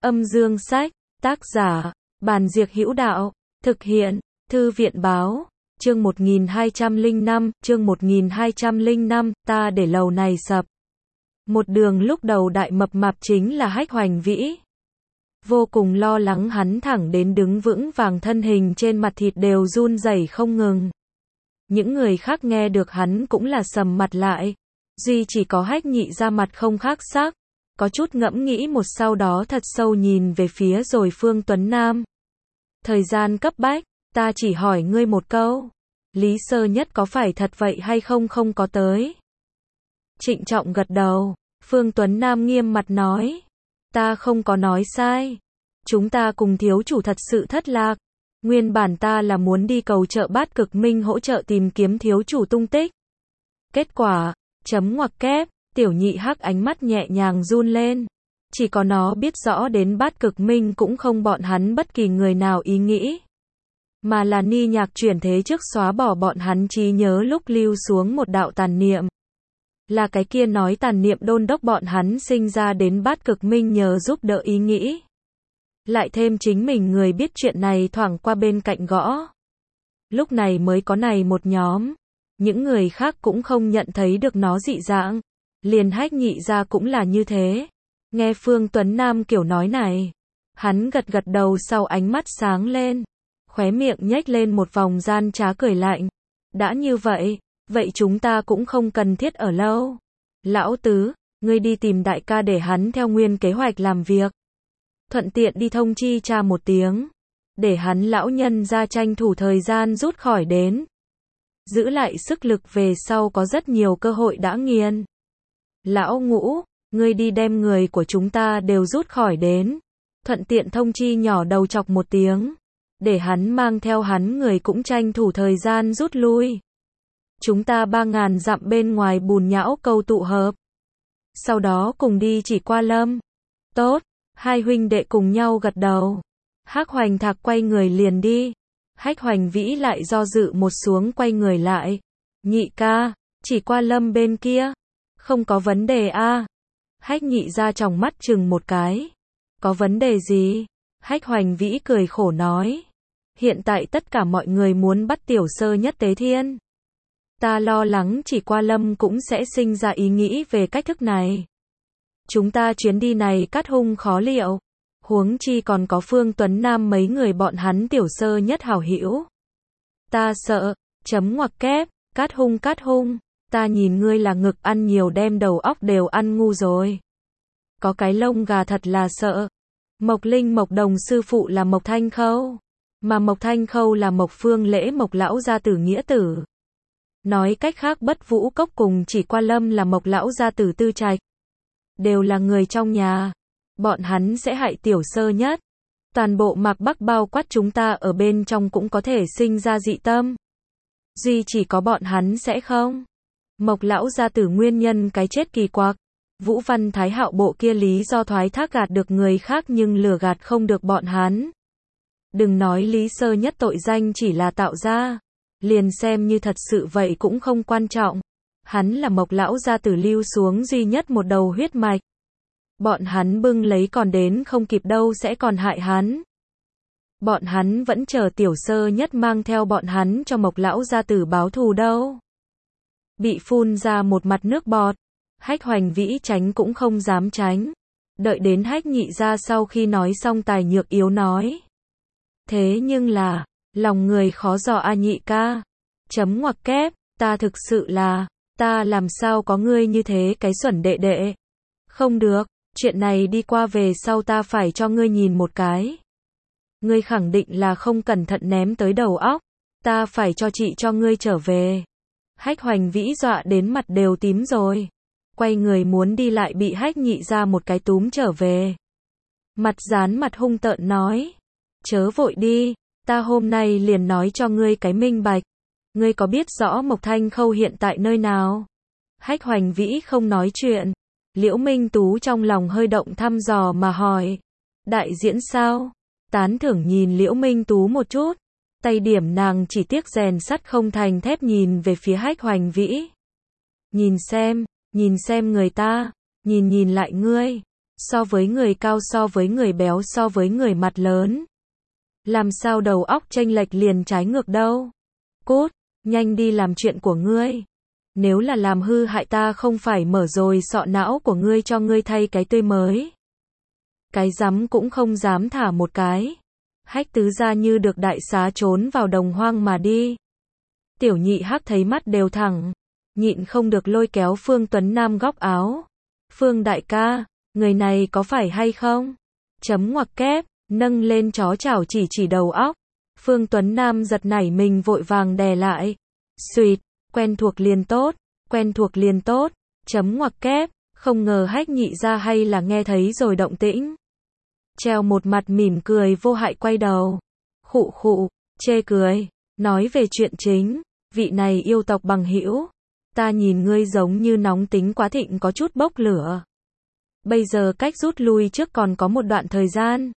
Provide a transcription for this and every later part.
Âm dương sách, tác giả, Bàn Diệc Hữu Đạo, thực hiện, Thư viện báo, chương 1205, ta để lầu này sập. Một đường lúc đầu đại mập mạp chính là Hách Hoành Vĩ. Vô cùng lo lắng hắn thẳng đến đứng vững vàng thân hình trên mặt thịt đều run rẩy không ngừng. Những người khác nghe được hắn cũng là sầm mặt lại. Duy chỉ có Hách Nhị ra mặt không khác sắc. Có chút ngẫm nghĩ một sau đó thật sâu nhìn về phía rồi Phương Tuấn Nam. Thời gian cấp bách, ta chỉ hỏi ngươi một câu. Lý Sơ Nhất có phải thật vậy hay không không có tới? Trịnh trọng gật đầu, Phương Tuấn Nam nghiêm mặt nói. Ta không có nói sai. Chúng ta cùng thiếu chủ thật sự thất lạc. Nguyên bản ta là muốn đi cầu trợ Bát Cực Minh hỗ trợ tìm kiếm thiếu chủ tung tích. Kết quả, chấm ngoặc kép, Tiểu Nhị Hắc ánh mắt nhẹ nhàng run lên. Chỉ có nó biết rõ đến Bát Cực Minh cũng không bọn hắn bất kỳ người nào ý nghĩ. Mà là Ni Nhạc chuyển thế trước xóa bỏ bọn hắn trí nhớ lúc lưu xuống một đạo tàn niệm. Là cái kia nói tàn niệm đôn đốc bọn hắn sinh ra đến Bát Cực Minh nhờ giúp đỡ ý nghĩ. Lại thêm chính mình người biết chuyện này thoảng qua bên cạnh gõ. Lúc này mới có này một nhóm. Những người khác cũng không nhận thấy được nó dị dạng. Liền Hách Nhị ra cũng là như thế. Nghe Phương Tuấn Nam kiểu nói này. Hắn gật gật đầu sau ánh mắt sáng lên. Khóe miệng nhếch lên một vòng gian trá cười lạnh. Đã như vậy, vậy chúng ta cũng không cần thiết ở lâu. Lão Tứ, ngươi đi tìm đại ca để hắn theo nguyên kế hoạch làm việc. Thuận tiện đi thông chi cha một tiếng. Để hắn lão nhân ra tranh thủ thời gian rút khỏi đến. Giữ lại sức lực về sau có rất nhiều cơ hội đã nghiền. Lão Ngũ, ngươi đi đem người của chúng ta đều rút khỏi đến. Thuận tiện thông chi nhỏ đầu chọc một tiếng. Để hắn mang theo hắn người cũng tranh thủ thời gian rút lui. Chúng ta 3.000 dặm bên ngoài Bùn Nhão Câu tụ hợp. Sau đó cùng đi Chỉ Qua Lâm. Tốt, hai huynh đệ cùng nhau gật đầu. Hắc Hoành Thạc quay người liền đi. Hách Hoành Vĩ lại do dự một xuống quay người lại. Nhị ca, Chỉ Qua Lâm bên kia. Không có vấn đề a. Hách Nhị ra tròng mắt chừng một cái. Có vấn đề gì? Hách Hoành Vĩ cười khổ nói. Hiện tại tất cả mọi người muốn bắt Tiểu Sơ Nhất tế thiên. Ta lo lắng Chỉ Qua Lâm cũng sẽ sinh ra ý nghĩ về cách thức này. Chúng ta chuyến đi này cát hung khó liệu. Huống chi còn có Phương Tuấn Nam mấy người bọn hắn Tiểu Sơ Nhất hảo hữu. Ta sợ, chấm ngoặc kép, cát hung. Ta nhìn ngươi là ngực ăn nhiều đem đầu óc đều ăn ngu rồi. Có cái lông gà thật là sợ. Mộc Linh Mộc Đồng sư phụ là Mộc Thanh Khâu. Mà Mộc Thanh Khâu là Mộc Phương Lễ Mộc lão gia tử nghĩa tử. Nói cách khác Bất Vũ Cốc cùng Chỉ Qua Lâm là Mộc lão gia tử Tư Trạch. Đều là người trong nhà. Bọn hắn sẽ hại Tiểu Sơ Nhất. Toàn bộ Mạc Bắc bao quát chúng ta ở bên trong cũng có thể sinh ra dị tâm. Duy chỉ có bọn hắn sẽ không. Mộc lão gia tử nguyên nhân cái chết kỳ quặc. Vũ Văn Thái Hạo bộ kia lý do thoái thác gạt được người khác nhưng lừa gạt không được bọn hắn. Đừng nói Lý Sơ Nhất tội danh chỉ là tạo ra. Liền xem như thật sự vậy cũng không quan trọng. Hắn là Mộc lão gia tử lưu xuống duy nhất một đầu huyết mạch. Bọn hắn bưng lấy còn đến không kịp đâu sẽ còn hại hắn. Bọn hắn vẫn chờ Tiểu Sơ Nhất mang theo bọn hắn cho Mộc lão gia tử báo thù đâu. Bị phun ra một mặt nước bọt. Hách Hoành Vĩ tránh cũng không dám tránh. Đợi đến Hách Nhị ra sau khi nói xong tài nhược yếu nói. Thế nhưng là, lòng người khó dò a nhị ca. Chấm ngoặc kép, ta thực sự là, ta làm sao có ngươi như thế cái xuẩn đệ đệ. Không được, chuyện này đi qua về sau ta phải cho ngươi nhìn một cái. Ngươi khẳng định là không cẩn thận ném tới đầu óc. Ta phải cho chị cho ngươi trở về. Hách Hoành Vĩ dọa đến mặt đều tím rồi. Quay người muốn đi lại bị Hách Nhị ra một cái túm trở về. Mặt dán mặt hung tợn nói. Chớ vội đi, ta hôm nay liền nói cho ngươi cái minh bạch. Ngươi có biết rõ Mộc Thanh Khâu hiện tại nơi nào? Hách Hoành Vĩ không nói chuyện. Liễu Minh Tú trong lòng hơi động thăm dò mà hỏi. Đại diễn sao? Tán thưởng nhìn Liễu Minh Tú một chút. Tay điểm nàng chỉ tiếc rèn sắt không thành thép nhìn về phía Hách Hoành Vĩ. Nhìn xem người ta, nhìn lại ngươi. So với người cao, so với người béo, so với người mặt lớn. Làm sao đầu óc chênh lệch liền trái ngược đâu. Cút, nhanh đi làm chuyện của ngươi. Nếu là làm hư hại ta không phải mở rồi sọ não của ngươi cho ngươi thay cái tươi mới. Cái rắm cũng không dám thả một cái. Hách tứ gia như được đại xá trốn vào đồng hoang mà đi. Tiểu nhị hắc thấy mắt đều thẳng. Nhịn không được lôi kéo Phương Tuấn Nam góc áo. Phương đại ca, người này có phải hay không? Chấm ngoặc kép, nâng lên chó chảo chỉ đầu óc. Phương Tuấn Nam giật nảy mình vội vàng đè lại. Xuyệt, quen thuộc liền tốt, quen thuộc liền tốt, chấm ngoặc kép, không ngờ Hách nhị ra hay là nghe thấy rồi động tĩnh. Treo một mặt mỉm cười vô hại quay đầu. Khụ khụ, chê cười, nói về chuyện chính, vị này yêu tộc bằng hữu. Ta nhìn ngươi giống như nóng tính quá thịnh có chút bốc lửa. Bây giờ cách rút lui trước còn có một đoạn thời gian.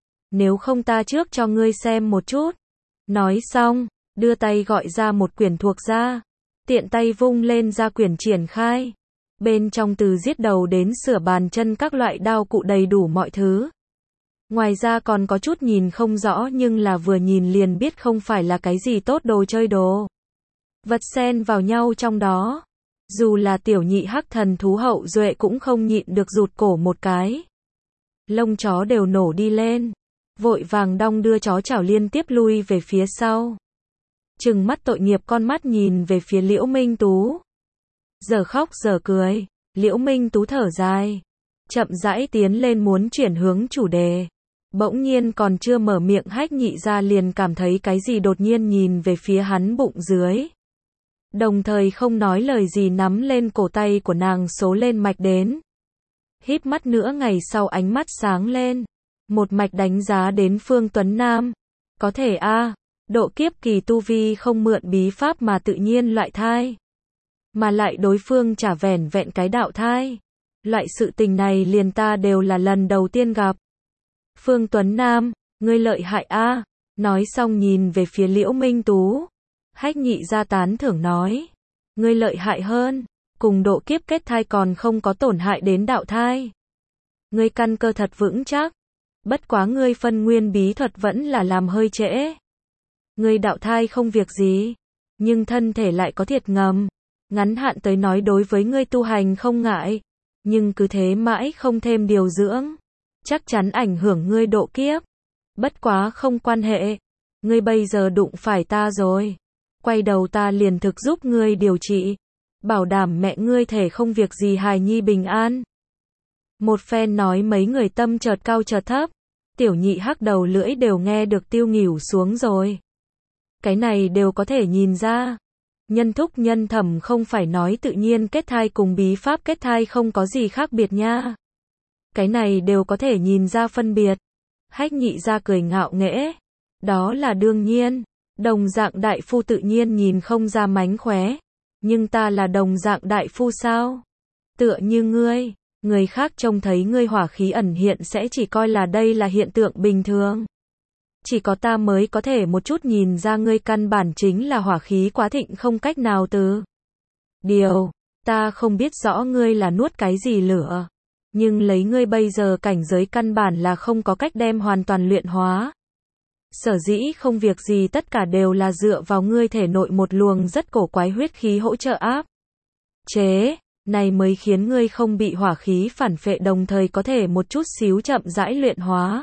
Nếu không ta trước cho ngươi xem một chút. Nói xong, đưa tay gọi ra một quyển thuộc ra. Tiện tay vung lên ra quyển triển khai. Bên trong từ giết đầu đến sửa bàn chân các loại đao cụ đầy đủ mọi thứ. Ngoài ra còn có chút nhìn không rõ nhưng là vừa nhìn liền biết không phải là cái gì tốt đồ chơi đồ. Vật xen vào nhau trong đó. Dù là tiểu nhị hắc thần thú hậu duệ cũng không nhịn được rụt cổ một cái. Lông chó đều nổ đi lên. Vội vàng đong đưa chó chảo liên tiếp lui về phía sau. Trừng mắt tội nghiệp con mắt nhìn về phía Liễu Minh Tú. Giờ khóc giờ cười, Liễu Minh Tú thở dài. Chậm rãi tiến lên muốn chuyển hướng chủ đề. Bỗng nhiên còn chưa mở miệng Hách nhị ra liền cảm thấy cái gì đột nhiên nhìn về phía hắn bụng dưới. Đồng thời không nói lời gì nắm lên cổ tay của nàng số lên mạch đến. Híp mắt nữa ngày sau ánh mắt sáng lên. Một mạch đánh giá đến Phương Tuấn Nam. Có thể a, độ kiếp kỳ tu vi không mượn bí pháp mà tự nhiên loại thai. Mà lại đối phương trả vẻn vẹn cái đạo thai. Loại sự tình này liền ta đều là lần đầu tiên gặp. Phương Tuấn Nam, ngươi lợi hại a. Nói xong nhìn về phía Liễu Minh Tú. Hách nhị ra tán thưởng nói. Ngươi lợi hại hơn. Cùng độ kiếp kết thai còn không có tổn hại đến đạo thai. Ngươi căn cơ thật vững chắc. Bất quá ngươi phân nguyên bí thuật vẫn là làm hơi trễ. Ngươi đạo thai không việc gì. Nhưng thân thể lại có thiệt ngầm. Ngắn hạn tới nói đối với ngươi tu hành không ngại. Nhưng cứ thế mãi không thêm điều dưỡng. Chắc chắn ảnh hưởng ngươi độ kiếp. Bất quá không quan hệ. Ngươi bây giờ đụng phải ta rồi. Quay đầu ta liền thực giúp ngươi điều trị. Bảo đảm mẹ ngươi thể không việc gì hài nhi bình an. Một phen nói mấy người tâm chợt cao chợt thấp. Tiểu nhị hắc đầu lưỡi đều nghe được tiêu nghỉu xuống rồi. Cái này đều có thể nhìn ra. Nhân thúc nhân thẩm không phải nói tự nhiên kết thai cùng bí pháp kết thai không có gì khác biệt nha. Cái này đều có thể nhìn ra phân biệt. Hách nhị ra cười ngạo nghễ. Đó là đương nhiên. Đồng dạng đại phu tự nhiên nhìn không ra mánh khóe. Nhưng ta là đồng dạng đại phu sao? Tựa như ngươi. Người khác trông thấy ngươi hỏa khí ẩn hiện sẽ chỉ coi là đây là hiện tượng bình thường. Chỉ có ta mới có thể một chút nhìn ra ngươi căn bản chính là hỏa khí quá thịnh không cách nào từ. Điều, ta không biết rõ ngươi là nuốt cái gì lửa. Nhưng lấy ngươi bây giờ cảnh giới căn bản là không có cách đem hoàn toàn luyện hóa. Sở dĩ không việc gì tất cả đều là dựa vào ngươi thể nội một luồng rất cổ quái huyết khí hỗ trợ áp chế. Này mới khiến ngươi không bị hỏa khí phản phệ đồng thời có thể một chút xíu chậm rãi luyện hóa.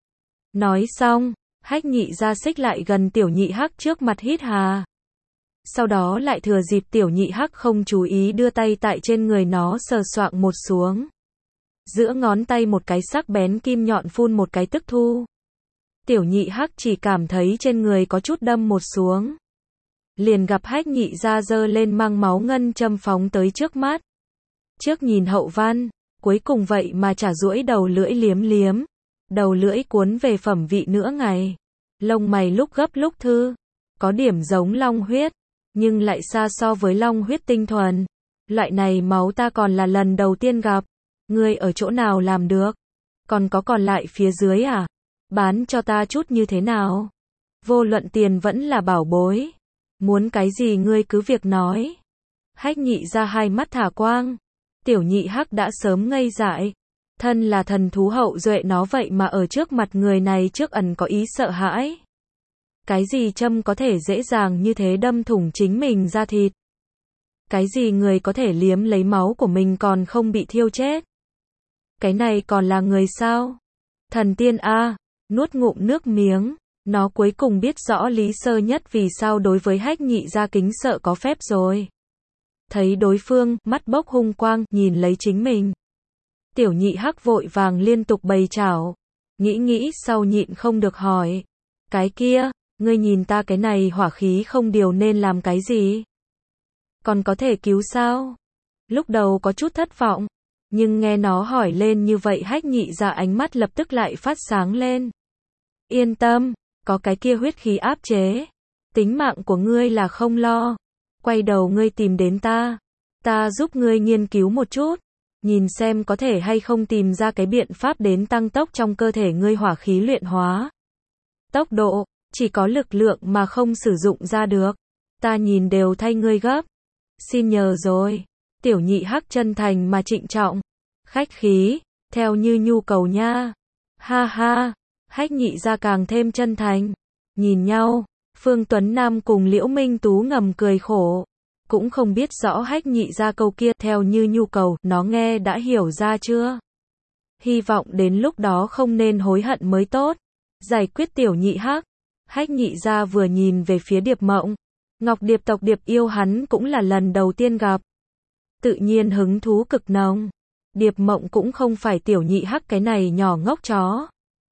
Nói xong, Hách nhị ra xích lại gần tiểu nhị hắc trước mặt hít hà. Sau đó lại thừa dịp tiểu nhị hắc không chú ý đưa tay tại trên người nó sờ soạng một xuống. Giữa ngón tay một cái sắc bén kim nhọn phun một cái tức thu. Tiểu nhị hắc chỉ cảm thấy trên người có chút đâm một xuống. Liền gặp Hách nhị ra giơ lên mang máu ngân châm phóng tới trước mắt. Trước nhìn hậu văn, cuối cùng vậy mà chả duỗi đầu lưỡi liếm liếm. Đầu lưỡi cuốn về phẩm vị nữa ngày. Lông mày lúc gấp lúc thư. Có điểm giống long huyết. Nhưng lại xa so với long huyết tinh thuần. Loại này máu ta còn là lần đầu tiên gặp. Ngươi ở chỗ nào làm được? Còn có còn lại phía dưới à? Bán cho ta chút như thế nào? Vô luận tiền vẫn là bảo bối. Muốn cái gì ngươi cứ việc nói. Hách nhị ra hai mắt thả quang. Tiểu nhị hắc đã sớm ngây dại. Thân là thần thú hậu duệ nó vậy mà ở trước mặt người này trước ẩn có ý sợ hãi. Cái gì châm có thể dễ dàng như thế đâm thủng chính mình ra thịt? Cái gì người có thể liếm lấy máu của mình còn không bị thiêu chết? Cái này còn là người sao? Thần tiên a, nuốt ngụm nước miếng, nó cuối cùng biết rõ Lý Sơ Nhất vì sao đối với Hách Nhị Gia kính sợ có phép rồi. Thấy đối phương, mắt bốc hung quang, nhìn lấy chính mình. Tiểu Nhị Hắc vội vàng liên tục bày chảo. Nghĩ sau nhịn không được hỏi. Cái kia, ngươi nhìn ta cái này hỏa khí không điều nên làm cái gì? Còn có thể cứu sao? Lúc đầu có chút thất vọng. Nhưng nghe nó hỏi lên như vậy Hách Nhị Gia ánh mắt lập tức lại phát sáng lên. Yên tâm, có cái kia huyết khí áp chế. Tính mạng của ngươi là không lo. Quay đầu ngươi tìm đến ta. Ta giúp ngươi nghiên cứu một chút. Nhìn xem có thể hay không tìm ra cái biện pháp đến tăng tốc trong cơ thể ngươi hỏa khí luyện hóa. Tốc độ, chỉ có lực lượng mà không sử dụng ra được. Ta nhìn đều thay ngươi gấp. Xin nhờ rồi. Tiểu Nhị Hắc chân thành mà trịnh trọng. Khách khí, theo như nhu cầu nha. Ha ha, Hách Nhị Gia càng thêm chân thành. Nhìn nhau, Phương Tuấn Nam cùng Liễu Minh Tú ngầm cười khổ. Cũng không biết rõ Hách Nhị Gia câu kia theo như nhu cầu, nó nghe đã hiểu ra chưa? Hy vọng đến lúc đó không nên hối hận mới tốt. Giải quyết Tiểu Nhị Hắc. Hách Nhị Gia vừa nhìn về phía Điệp Mộng. Ngọc Điệp tộc Điệp yêu hắn cũng là lần đầu tiên gặp. Tự nhiên hứng thú cực nồng. Điệp Mộng cũng không phải Tiểu Nhị Hắc cái này nhỏ ngốc chó.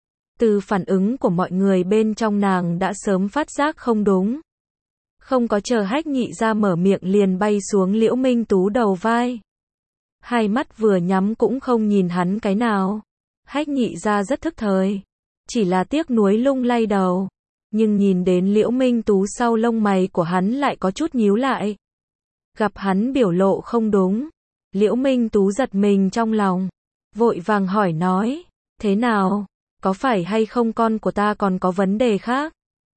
Từ phản ứng của mọi người bên trong nàng đã sớm phát giác không đúng. Không có chờ Hách Nhị Gia mở miệng liền bay xuống Liễu Minh Tú đầu vai. Hai mắt vừa nhắm cũng không nhìn hắn cái nào. Hách Nhị Gia rất thức thời. Chỉ là tiếc nuối lung lay đầu. Nhưng nhìn đến Liễu Minh Tú sau lông mày của hắn lại có chút nhíu lại. Gặp hắn biểu lộ không đúng. Liễu Minh Tú giật mình trong lòng. Vội vàng hỏi nói. Thế nào? Có phải hay không con của ta còn có vấn đề khác?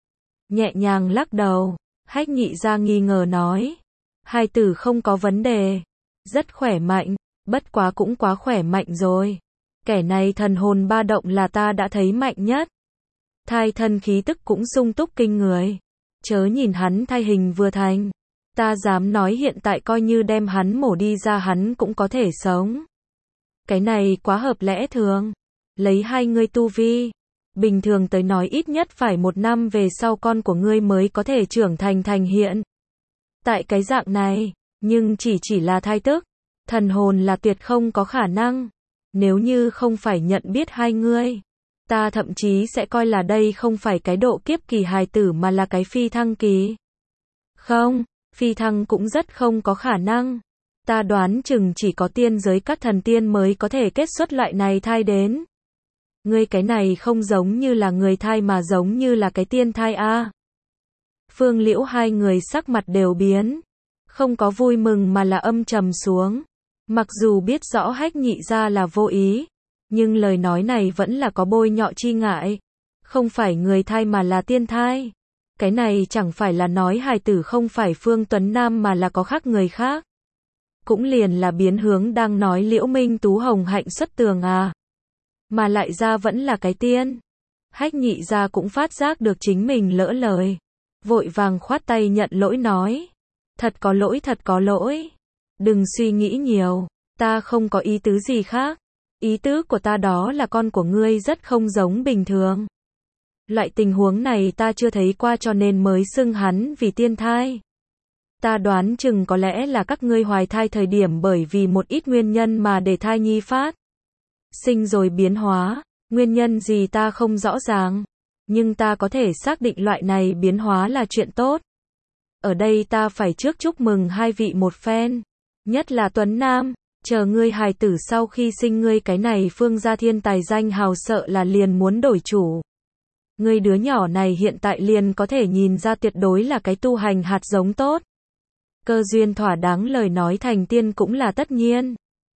Nhẹ nhàng lắc đầu. Hách Nhị Gia nghi ngờ nói. Hai tử không có vấn đề. Rất khỏe mạnh. Bất quá cũng quá khỏe mạnh rồi. Kẻ này thần hồn ba động là ta đã thấy mạnh nhất. Thai thân khí tức cũng sung túc kinh người. Chớ nhìn hắn thai hình vừa thành. Ta dám nói hiện tại coi như đem hắn mổ đi ra hắn cũng có thể sống. Cái này quá hợp lẽ thường. Lấy hai ngươi tu vi. Bình thường tới nói ít nhất phải 1 năm về sau con của ngươi mới có thể trưởng thành hiện. Tại cái dạng này, nhưng chỉ là thai tức. Thần hồn là tuyệt không có khả năng. Nếu như không phải nhận biết hai ngươi. Ta thậm chí sẽ coi là đây không phải cái độ kiếp kỳ hài tử mà là cái phi thăng kỳ. Không, phi thăng cũng rất không có khả năng. Ta đoán chừng chỉ có tiên giới các thần tiên mới có thể kết xuất loại này thai đến. Ngươi cái này không giống như là người thai mà giống như là cái tiên thai a. Phương Liễu hai người sắc mặt đều biến. Không có vui mừng mà là âm trầm xuống. Mặc dù biết rõ Hách Nhị Gia là vô ý. Nhưng lời nói này vẫn là có bôi nhọ chi ngại. Không phải người thai mà là tiên thai. Cái này chẳng phải là nói hài tử không phải Phương Tuấn Nam mà là có khác người khác. Cũng liền là biến hướng đang nói Liễu Minh Tú hồng hạnh xuất tường à. Mà lại ra vẫn là cái tiên. Hách Nhị Gia cũng phát giác được chính mình lỡ lời. Vội vàng khoát tay nhận lỗi nói. Thật có lỗi. Đừng suy nghĩ nhiều. Ta không có ý tứ gì khác. Ý tứ của ta đó là con của ngươi rất không giống bình thường. Loại tình huống này ta chưa thấy qua cho nên mới xưng hắn vì tiên thai. Ta đoán chừng có lẽ là các ngươi hoài thai thời điểm bởi vì một ít nguyên nhân mà để thai nhi phát sinh rồi biến hóa. Nguyên nhân gì ta không rõ ràng. Nhưng ta có thể xác định loại này biến hóa là chuyện tốt. Ở đây ta phải trước chúc mừng hai vị một phen. Nhất là Tuấn Nam. Chờ ngươi hài tử sau khi sinh ngươi cái này Phương gia thiên tài danh hào sợ là liền muốn đổi chủ. Ngươi đứa nhỏ này hiện tại liền có thể nhìn ra tuyệt đối là cái tu hành hạt giống tốt. Cơ duyên thỏa đáng lời nói thành tiên cũng là tất nhiên.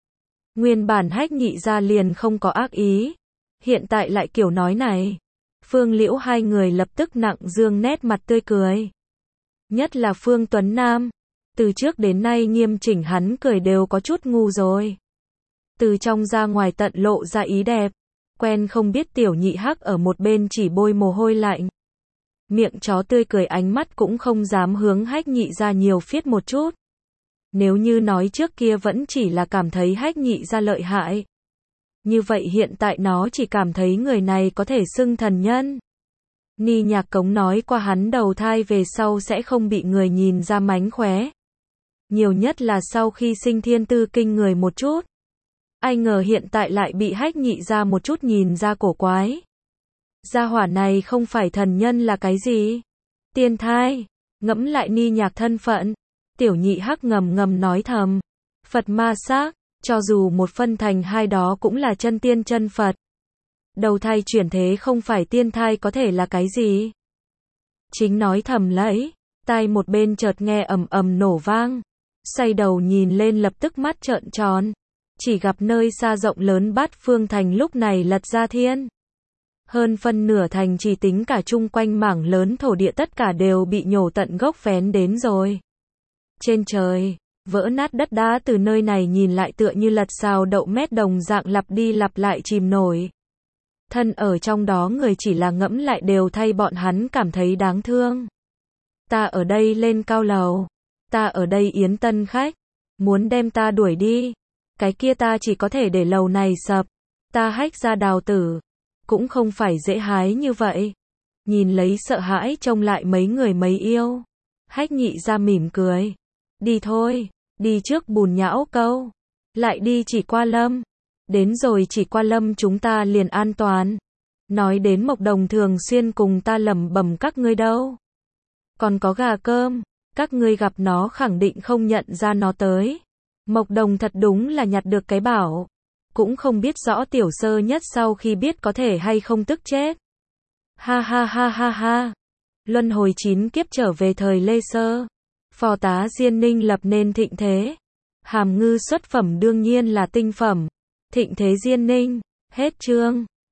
Nguyên bản Hách Nhị Gia liền không có ác ý. Hiện tại lại kiểu nói này. Phương Liễu hai người lập tức nặng dương nét mặt tươi cười. Nhất là Phương Tuấn Nam. Từ trước đến nay nghiêm chỉnh hắn cười đều có chút ngu rồi. từ trong ra ngoài tận lộ ra ý đẹp. Quen không biết Tiểu Nhị Hắc ở một bên chỉ bôi mồ hôi lạnh. Miệng chó tươi cười, ánh mắt cũng không dám hướng Hách Nhị ra nhiều phiết một chút. Nếu như nói trước kia vẫn chỉ là cảm thấy Hách Nhị ra lợi hại. Như vậy hiện tại nó chỉ cảm thấy người này có thể xưng thần nhân. Ni Nhạc Cống nói qua hắn đầu thai về sau sẽ không bị người nhìn ra mánh khóe. Nhiều nhất là sau khi sinh thiên tư kinh người một chút. Ai ngờ hiện tại lại bị Hách Nhị ra một chút nhìn ra cổ quái. Gia hỏa này không phải thần nhân là cái gì? Tiên thai. Ngẫm lại Ni Nhạc thân phận. Tiểu Nhị Hắc ngầm ngầm nói thầm. Phật ma xác, cho dù một phân thành hai đó cũng là chân tiên chân Phật. Đầu thai chuyển thế không phải tiên thai có thể là cái gì? Chính nói thầm lấy, tai một bên chợt nghe ầm ầm nổ vang. Xoay đầu nhìn lên lập tức mắt trợn tròn. Chỉ gặp nơi xa rộng lớn Bát Phương thành lúc này lật ra thiên. Hơn phân nửa thành chỉ tính cả chung quanh mảng lớn thổ địa tất cả đều bị nhổ tận gốc vén đến rồi. Trên trời, vỡ nát đất đá từ nơi này nhìn lại tựa như lật xào đậu mét đồng dạng lặp đi lặp lại chìm nổi. Thân ở trong đó người chỉ là ngẫm lại đều thay bọn hắn cảm thấy đáng thương. Ta ở đây lên cao lầu. Ta ở đây yến tân khách. Muốn đem ta đuổi đi. Cái kia ta chỉ có thể để lầu này sập. Ta Hách ra đào tử. Cũng không phải dễ hái như vậy. Nhìn lấy sợ hãi trông lại mấy người mấy yêu. Hách Nhị ra mỉm cười. Đi thôi. Đi trước Bùn Nhão Câu. Lại đi Chỉ Qua Lâm. Đến rồi Chỉ Qua Lâm chúng ta liền an toàn. Nói đến Mộc Đồng thường xuyên cùng ta lẩm bẩm các ngươi đâu. Còn có gà cơm. Các ngươi gặp nó khẳng định không nhận ra nó tới. Mộc Đồng thật đúng là nhặt được cái bảo. Cũng không biết rõ Tiểu Sơ Nhất sau khi biết có thể hay không tức chết. Ha ha ha ha ha. Luân hồi 9 kiếp trở về thời Lê Sơ. Phò tá Diên Ninh lập nên thịnh thế. Hàm ngư xuất phẩm đương nhiên là tinh phẩm. Thịnh thế Diên Ninh. Hết chương.